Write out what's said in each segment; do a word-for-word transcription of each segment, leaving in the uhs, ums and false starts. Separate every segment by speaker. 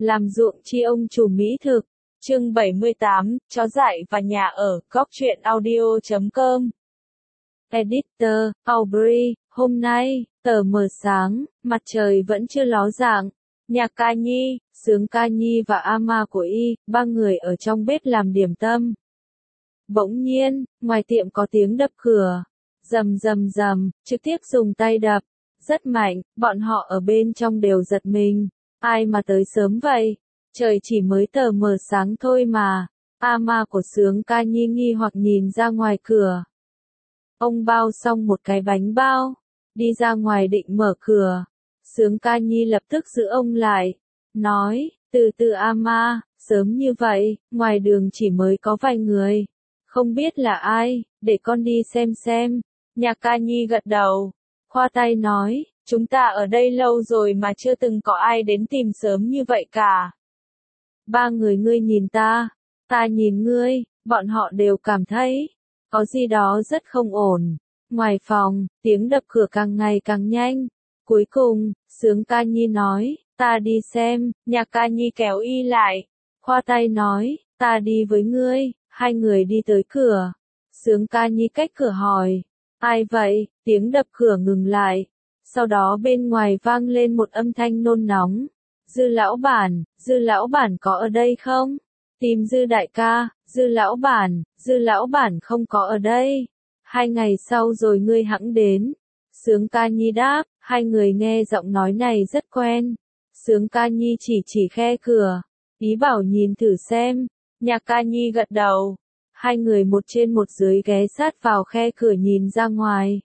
Speaker 1: làm ruộng chi ông chủ mỹ thực. Chương bảy mươi tám, chó dại và nhà ở, góc truyện audio chấm com. Editor, Aubrey, hôm nay, tờ mờ sáng, mặt trời vẫn chưa ló dạng. Nhạc Ca Nhi, Sướng Ca Nhi và Ama của Y, ba người ở trong bếp làm điểm tâm. Bỗng nhiên, ngoài tiệm có tiếng đập cửa. Rầm rầm rầm, trực tiếp dùng tay đập. Rất mạnh, bọn họ ở bên trong đều giật mình. Ai mà tới sớm vậy? Trời chỉ mới tờ mờ sáng thôi mà. Ama của Sướng Ca Nhi nghi hoặc nhìn ra ngoài cửa. Ông bao xong một cái bánh bao, đi ra ngoài định mở cửa. Sướng Ca Nhi lập tức giữ ông lại, nói, từ từ Ama, sớm như vậy, ngoài đường chỉ mới có vài người. Không biết là ai, để con đi xem xem. Nhạc Ca Nhi gật đầu, khoa tay nói, chúng ta ở đây lâu rồi mà chưa từng có ai đến tìm sớm như vậy cả. Ba người ngươi nhìn ta, ta nhìn ngươi, bọn họ đều cảm thấy, có gì đó rất không ổn. Ngoài phòng, tiếng đập cửa càng ngày càng nhanh. Cuối cùng, Sướng Ca Nhi nói, ta đi xem. Nhạc Ca Nhi kéo Y lại, khoa tay nói, ta đi với ngươi. Hai người đi tới cửa. Sướng Ca Nhi cách cửa hỏi, ai vậy? Tiếng đập cửa ngừng lại. Sau đó bên ngoài vang lên một âm thanh nôn nóng. Dư lão bản, Dư lão bản có ở đây không? Tìm Dư đại ca. Dư lão bản, Dư lão bản không có ở đây. Hai ngày sau rồi ngươi hẵng đến. Sướng Ca Nhi đáp, hai người nghe giọng nói này rất quen. Sướng Ca Nhi chỉ chỉ khe cửa, ý bảo nhìn thử xem. Nhạc Ca Nhi gật đầu. Hai người một trên một dưới ghé sát vào khe cửa nhìn ra ngoài.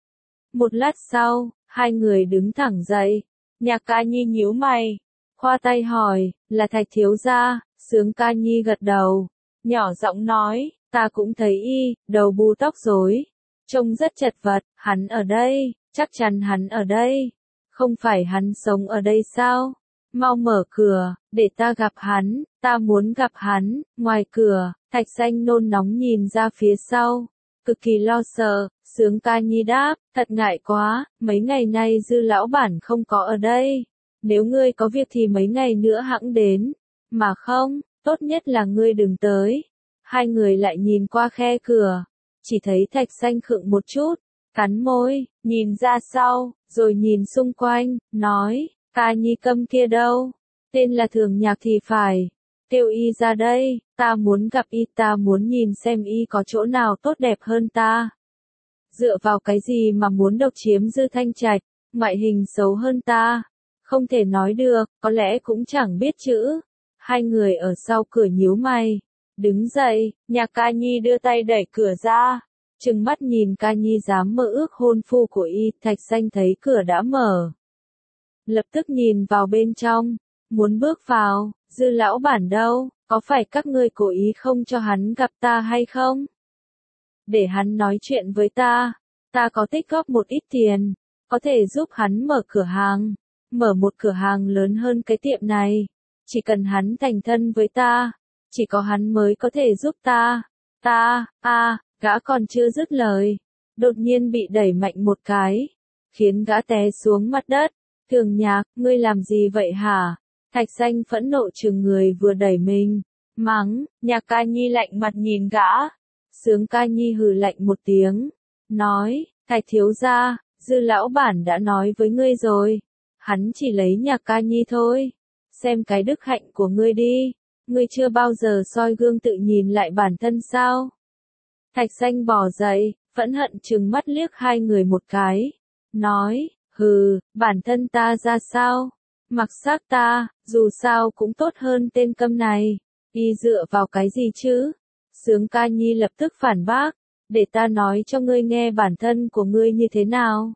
Speaker 1: Một lát sau, hai người đứng thẳng dậy. Nhạc Ca Nhi nhíu mày, khoa tay hỏi, là Thạch thiếu gia? Sướng Ca Nhi gật đầu, nhỏ giọng nói, ta cũng thấy y, đầu bù tóc rối, trông rất chật vật. Hắn ở đây, chắc chắn hắn ở đây. Không phải hắn sống ở đây sao? Mau mở cửa, để ta gặp hắn, ta muốn gặp hắn. Ngoài cửa, Thạch Xanh nôn nóng nhìn ra phía sau, cực kỳ lo sợ. Sướng Ca Nhi đáp, thật ngại quá, mấy ngày nay Dư lão bản không có ở đây. Nếu ngươi có việc thì mấy ngày nữa hẵng đến, mà không, tốt nhất là ngươi đừng tới. Hai người lại nhìn qua khe cửa, chỉ thấy Thạch Xanh khựng một chút, cắn môi, nhìn ra sau, rồi nhìn xung quanh, nói, Ca Nhi Câm kia đâu? Tên là Thường Nhạc thì phải. Kêu y ra đây, ta muốn gặp y, ta muốn nhìn xem y có chỗ nào tốt đẹp hơn ta. Dựa vào cái gì mà muốn độc chiếm Dư Thanh Trạch, ngoại hình xấu hơn ta? Không thể nói được, có lẽ cũng chẳng biết chữ. Hai người ở sau cửa nhíu mày, đứng dậy. Nhạc Ca Nhi đưa tay đẩy cửa ra, trừng mắt nhìn Ca Nhi dám mơ ước hôn phu của y. Thạch Xanh thấy cửa đã mở, lập tức nhìn vào bên trong, muốn bước vào. Dư lão bản đâu? Có phải các ngươi cố ý không cho hắn gặp ta hay không? Để hắn nói chuyện với ta, ta có tích góp một ít tiền, có thể giúp hắn mở cửa hàng, mở một cửa hàng lớn hơn cái tiệm này. Chỉ cần hắn thành thân với ta, chỉ có hắn mới có thể giúp ta. Ta, a, à, gã còn chưa dứt lời, đột nhiên bị đẩy mạnh một cái, khiến gã té xuống mặt đất. Thường Nhạc, ngươi làm gì vậy hả? Thạch Xanh phẫn nộ trừng người vừa đẩy mình, mắng. Nhạc Ca Nhi lạnh mặt nhìn gã. Sướng Ca Nhi hừ lạnh một tiếng, nói, Thạch thiếu gia, Dư lão bản đã nói với ngươi rồi, hắn chỉ lấy Nhạc Ca Nhi thôi. Xem cái đức hạnh của ngươi đi, ngươi chưa bao giờ soi gương tự nhìn lại bản thân sao? Thạch Xanh bò dậy, phẫn hận trừng mắt liếc hai người một cái, nói, hừ, bản thân ta ra sao? Mặc xác ta, dù sao cũng tốt hơn tên câm này. Y dựa vào cái gì chứ? Sướng Ca Nhi lập tức phản bác, để ta nói cho ngươi nghe bản thân của ngươi như thế nào.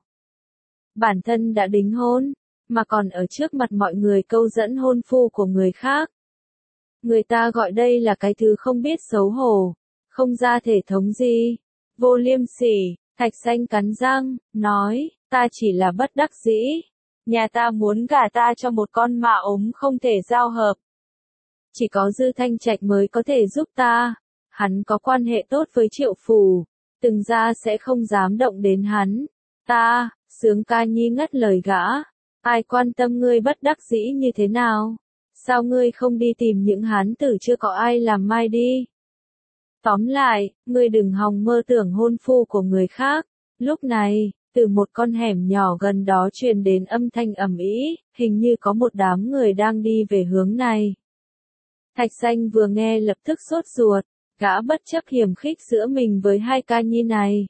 Speaker 1: Bản thân đã đính hôn, mà còn ở trước mặt mọi người câu dẫn hôn phu của người khác. Người ta gọi đây là cái thứ không biết xấu hổ, không ra thể thống gì, vô liêm sỉ. Thạch Xanh cắn răng, nói, ta chỉ là bất đắc dĩ. Nhà ta muốn gả ta cho một con mạ ốm không thể giao hợp. Chỉ có Dư Thanh Trạch mới có thể giúp ta. Hắn có quan hệ tốt với Triệu Phủ, từng ra sẽ không dám động đến hắn. Ta, Sướng Ca Nhi ngắt lời gã, ai quan tâm ngươi bất đắc dĩ như thế nào? Sao ngươi không đi tìm những hán tử chưa có ai làm mai đi? Tóm lại, ngươi đừng hòng mơ tưởng hôn phu của người khác. Lúc này, từ một con hẻm nhỏ gần đó truyền đến âm thanh ầm ĩ, hình như có một đám người đang đi về hướng này. Thạch Xanh vừa nghe lập tức sốt ruột, gã bất chấp hiểm khích giữa mình với hai ca nhi này.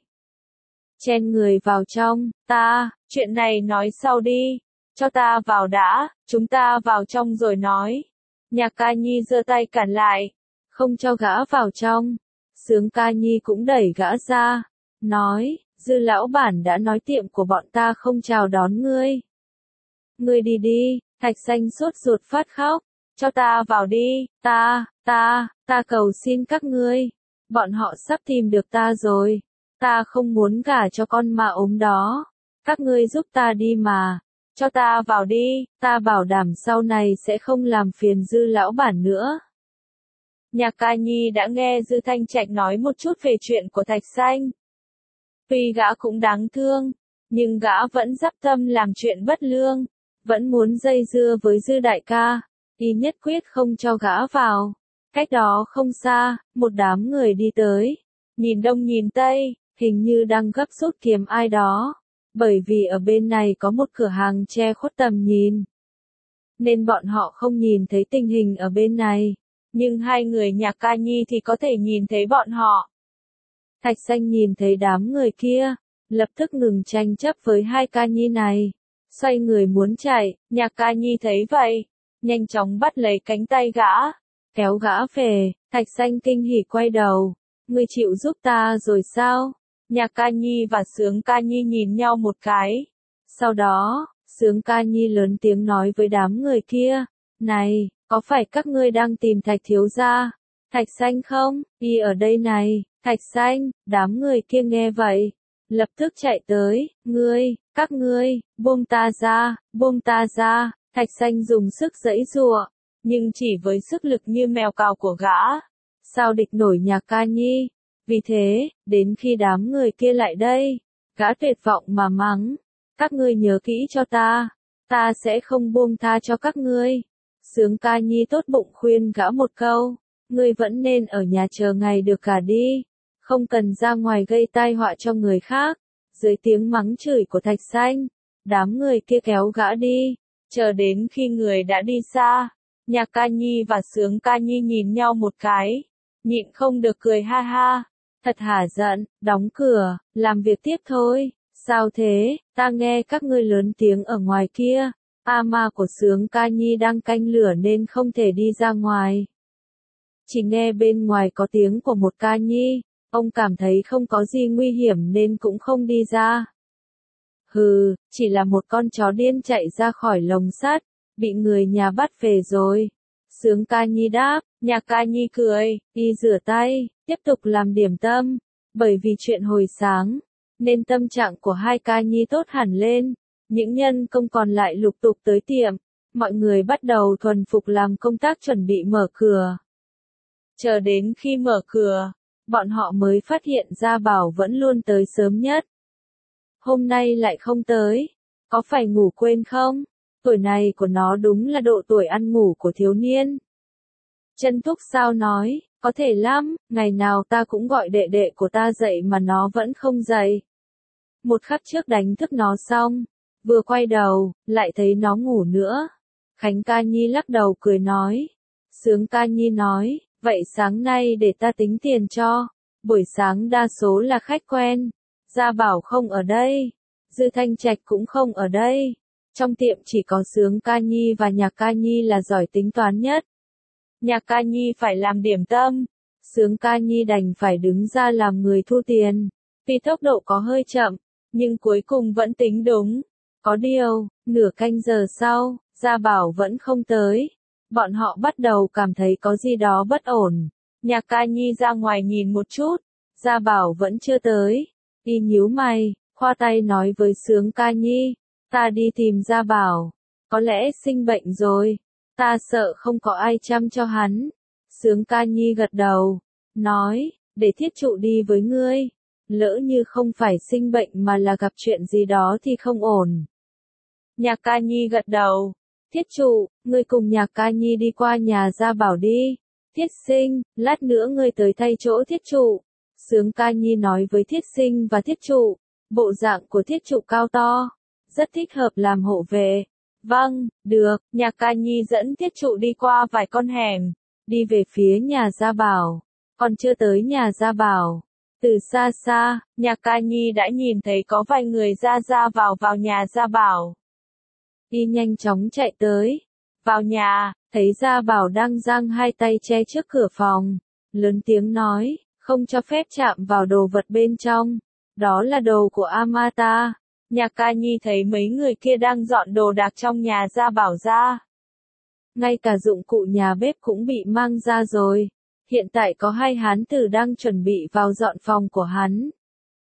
Speaker 1: Chen người vào trong, ta, chuyện này nói sau đi, cho ta vào đã, chúng ta vào trong rồi nói. Nhạc Ca Nhi giơ tay cản lại, không cho gã vào trong. Sướng Ca Nhi cũng đẩy gã ra, nói, Dư lão bản đã nói tiệm của bọn ta không chào đón ngươi. Ngươi đi đi, Thạch Xanh sốt ruột phát khóc, cho ta vào đi, ta, ta, ta cầu xin các ngươi. Bọn họ sắp tìm được ta rồi, ta không muốn gả cho con ma ốm đó. Các ngươi giúp ta đi mà, cho ta vào đi, ta bảo đảm sau này sẽ không làm phiền Dư lão bản nữa. Nhạc Ca Nhi đã nghe Dư Thanh Trạch nói một chút về chuyện của Thạch Xanh. Tuy gã cũng đáng thương, nhưng gã vẫn dắp tâm làm chuyện bất lương, vẫn muốn dây dưa với Dư đại ca, y nhất quyết không cho gã vào. Cách đó không xa, một đám người đi tới, nhìn đông nhìn tây, hình như đang gấp rút kiếm ai đó, bởi vì ở bên này có một cửa hàng che khuất tầm nhìn, nên bọn họ không nhìn thấy tình hình ở bên này, nhưng hai người Nhạc Ca Nhi thì có thể nhìn thấy bọn họ. Thạch Xanh nhìn thấy đám người kia, lập tức ngừng tranh chấp với hai ca nhi này, xoay người muốn chạy. Nhạc Ca Nhi thấy vậy, nhanh chóng bắt lấy cánh tay gã, kéo gã về. Thạch Xanh kinh hỉ quay đầu, ngươi chịu giúp ta rồi sao? Nhạc Ca Nhi và Sướng Ca Nhi nhìn nhau một cái, sau đó, Sướng Ca Nhi lớn tiếng nói với đám người kia, này, có phải các ngươi đang tìm Thạch thiếu gia, Thạch Xanh không? Y ở đây này. Thạch Xanh, đám người kia nghe vậy, lập tức chạy tới, ngươi, các ngươi, buông ta ra, buông ta ra. Thạch Xanh dùng sức giãy giụa, nhưng chỉ với sức lực như mèo cào của gã, sao địch nổi Nhạc Ca Nhi. Vì thế, đến khi đám người kia lại đây, gã tuyệt vọng mà mắng, các ngươi nhớ kỹ cho ta, ta sẽ không buông tha cho các ngươi. Sướng Ca Nhi tốt bụng khuyên gã một câu, ngươi vẫn nên ở nhà chờ ngày được cả đi, không cần ra ngoài gây tai họa cho người khác. Dưới tiếng mắng chửi của Thạch Xanh, đám người kia kéo gã đi, chờ đến khi người đã đi xa, Nhạc Ca Nhi và Sướng Ca Nhi nhìn nhau một cái, nhịn không được cười ha ha, thật hả giận, đóng cửa, làm việc tiếp thôi. Sao thế, ta nghe các ngươi lớn tiếng ở ngoài kia, A ma của Sướng Ca Nhi đang canh lửa nên không thể đi ra ngoài. Chỉ nghe bên ngoài có tiếng của một ca nhi, ông cảm thấy không có gì nguy hiểm nên cũng không đi ra. Hừ, chỉ là một con chó điên chạy ra khỏi lồng sắt, bị người nhà bắt về rồi. Sướng Ca Nhi đáp. Nhạc Ca Nhi cười, đi rửa tay, tiếp tục làm điểm tâm. Bởi vì chuyện hồi sáng, nên tâm trạng của hai ca nhi tốt hẳn lên. Những nhân công còn lại lục tục tới tiệm, mọi người bắt đầu thuần phục làm công tác chuẩn bị mở cửa. Chờ đến khi mở cửa, bọn họ mới phát hiện ra Bảo vẫn luôn tới sớm nhất. Hôm nay lại không tới, có phải ngủ quên không? Tuổi này của nó đúng là độ tuổi ăn ngủ của thiếu niên. Chân Thúc sao nói, có thể lắm, ngày nào ta cũng gọi đệ đệ của ta dậy mà nó vẫn không dậy. Một khắc trước đánh thức nó xong, vừa quay đầu, lại thấy nó ngủ nữa. Khánh Ca Nhi lắc đầu cười nói. Sướng Ca Nhi nói, vậy sáng nay để ta tính tiền cho, buổi sáng đa số là khách quen. Gia Bảo không ở đây, Dư Thanh Trạch cũng không ở đây. Trong tiệm chỉ có Sướng Ca Nhi và Nhạc Ca Nhi là giỏi tính toán nhất. Nhạc Ca Nhi phải làm điểm tâm, Sướng Ca Nhi đành phải đứng ra làm người thu tiền. Tuy tốc độ có hơi chậm, nhưng cuối cùng vẫn tính đúng. Có điều, nửa canh giờ sau, Gia Bảo vẫn không tới. Bọn họ bắt đầu cảm thấy có gì đó bất ổn. Nhạc Ca Nhi ra ngoài nhìn một chút, Gia Bảo vẫn chưa tới. Y nhíu mày, khoa tay nói với Sướng Ca Nhi, ta đi tìm Gia Bảo, có lẽ sinh bệnh rồi, ta sợ không có ai chăm cho hắn. Sướng Ca Nhi gật đầu, nói, để Thiết Trụ đi với ngươi, lỡ như không phải sinh bệnh mà là gặp chuyện gì đó thì không ổn. Nhạc Ca Nhi gật đầu, Thiết trụ, ngươi cùng Nhạc Ca Nhi đi qua nhà Gia Bảo đi. Thiết Sinh, lát nữa ngươi tới thay chỗ Thiết trụ. Sướng Ca Nhi nói với Thiết Sinh và Thiết trụ, bộ dạng của Thiết trụ cao to, rất thích hợp làm hộ vệ. Vâng, được, Nhạc Ca Nhi dẫn Thiết trụ đi qua vài con hẻm, đi về phía nhà Gia Bảo. Còn chưa tới nhà Gia Bảo, từ xa xa, Nhạc Ca Nhi đã nhìn thấy có vài người ra ra vào vào nhà Gia Bảo. Y nhanh chóng chạy tới, vào nhà, thấy Gia Bảo đang giang hai tay che trước cửa phòng, lớn tiếng nói, không cho phép chạm vào đồ vật bên trong, đó là đồ của Amata. Nhạc Ca Nhi thấy mấy người kia đang dọn đồ đạc trong nhà Gia Bảo ra. Ngay cả dụng cụ nhà bếp cũng bị mang ra rồi. Hiện tại có hai hán tử đang chuẩn bị vào dọn phòng của hắn.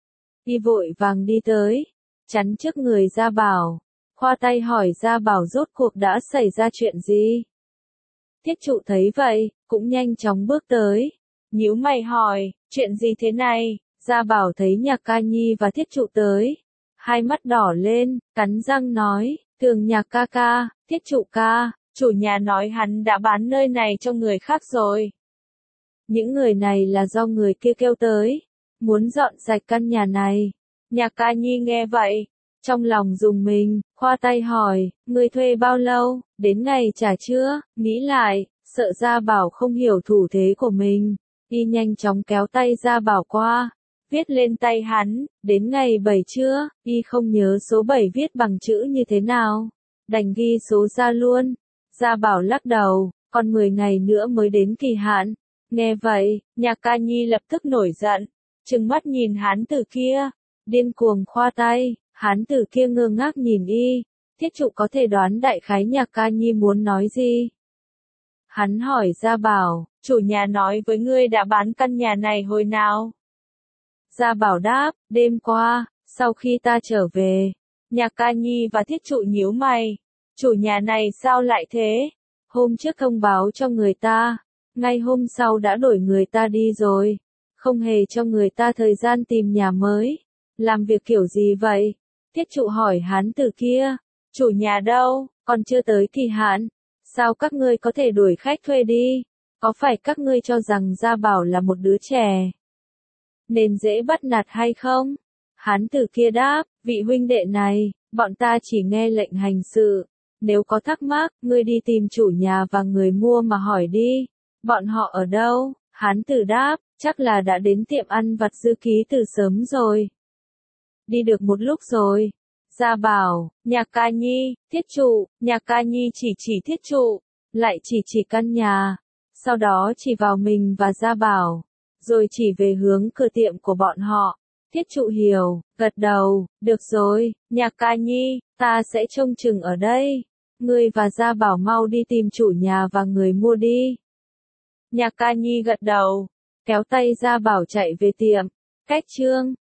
Speaker 1: Y vội vàng đi tới, chắn trước người Gia Bảo, khoa tay hỏi Gia Bảo rốt cuộc đã xảy ra chuyện gì. Thiết trụ thấy vậy, cũng nhanh chóng bước tới, nhíu mày hỏi, chuyện gì thế này? Gia Bảo thấy Nhạc Ca Nhi và Thiết trụ tới, hai mắt đỏ lên, cắn răng nói, Tường Nhạc ca ca, Thiết trụ ca, chủ nhà nói hắn đã bán nơi này cho người khác rồi. Những người này là do người kia kêu tới, muốn dọn sạch căn nhà này. Nhạc Ca Nhi nghe vậy, trong lòng rùng mình, khoa tay hỏi, người thuê bao lâu, đến ngày trả chưa? Nghĩ lại, sợ Gia Bảo không hiểu thủ thế của mình, y nhanh chóng kéo tay Gia Bảo qua, viết lên tay hắn, đến ngày bảy chưa? Y không nhớ số bảy viết bằng chữ như thế nào, đành ghi số ra luôn. Gia Bảo lắc đầu, còn mười ngày nữa mới đến kỳ hạn. Nghe vậy, Nhạc Ca Nhi lập tức nổi giận, trừng mắt nhìn hán tử kia, điên cuồng khoa tay, hán tử kia ngơ ngác nhìn y. Thiết trụ có thể đoán đại khái Nhạc Ca Nhi muốn nói gì. Hắn hỏi Gia Bảo, chủ nhà nói với ngươi đã bán căn nhà này hồi nào? Gia Bảo đáp, đêm qua, sau khi ta trở về. Nhạc Ca Nhi và Thiết trụ nhíu mày, chủ nhà này sao lại thế? Hôm trước thông báo cho người ta, ngay hôm sau đã đổi người ta đi rồi, không hề cho người ta thời gian tìm nhà mới. Làm việc kiểu gì vậy? Thiết trụ hỏi hán tử kia, chủ nhà đâu, còn chưa tới kỳ hạn, sao các ngươi có thể đuổi khách thuê đi? Có phải các ngươi cho rằng Gia Bảo là một đứa trẻ nên dễ bắt nạt hay không? Hán tử kia đáp, vị huynh đệ này, bọn ta chỉ nghe lệnh hành sự, nếu có thắc mắc, ngươi đi tìm chủ nhà và người mua mà hỏi đi. Bọn họ ở đâu? Hán tử đáp, chắc là đã đến tiệm ăn vặt Dư Ký từ sớm rồi. Đi được một lúc rồi. Gia Bảo, Nhạc Ca Nhi, Thiết trụ, Nhạc Ca Nhi chỉ chỉ Thiết trụ, lại chỉ chỉ căn nhà, sau đó chỉ vào mình và Gia Bảo, rồi chỉ về hướng cửa tiệm của bọn họ. Thiết trụ hiểu, gật đầu, được rồi, Nhạc Ca Nhi, ta sẽ trông chừng ở đây. Ngươi và Gia Bảo mau đi tìm chủ nhà và người mua đi. Nhạc Ca Nhi gật đầu, kéo tay Gia Bảo chạy về tiệm. Cách chương